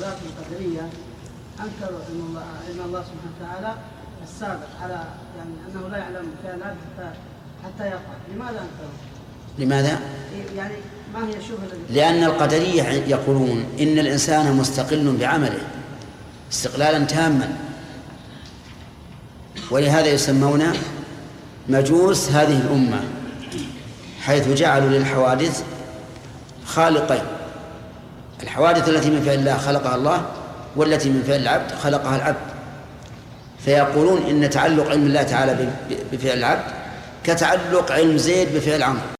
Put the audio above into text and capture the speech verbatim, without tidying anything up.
غلاة القدرية أنكروا أن الله أن الله سبحانه وتعالى السابق على يعني أنه لا يعلم فعل حتى حتى يقع. لماذا أنكروا؟ لماذا؟ يعني ما هي شبهة؟ لأن القدرية يقولون إن الإنسان مستقل بعمله استقلالا تاما، ولهذا يسمون مجوس هذه الأمة، حيث جعلوا للحوادث خالقين: الحوادث التي من فعل الله خلقها الله، والتي من فعل العبد خلقها العبد. فيقولون إن تعلق علم الله تعالى بفعل العبد كتعلق علم زيد بفعل عمرو.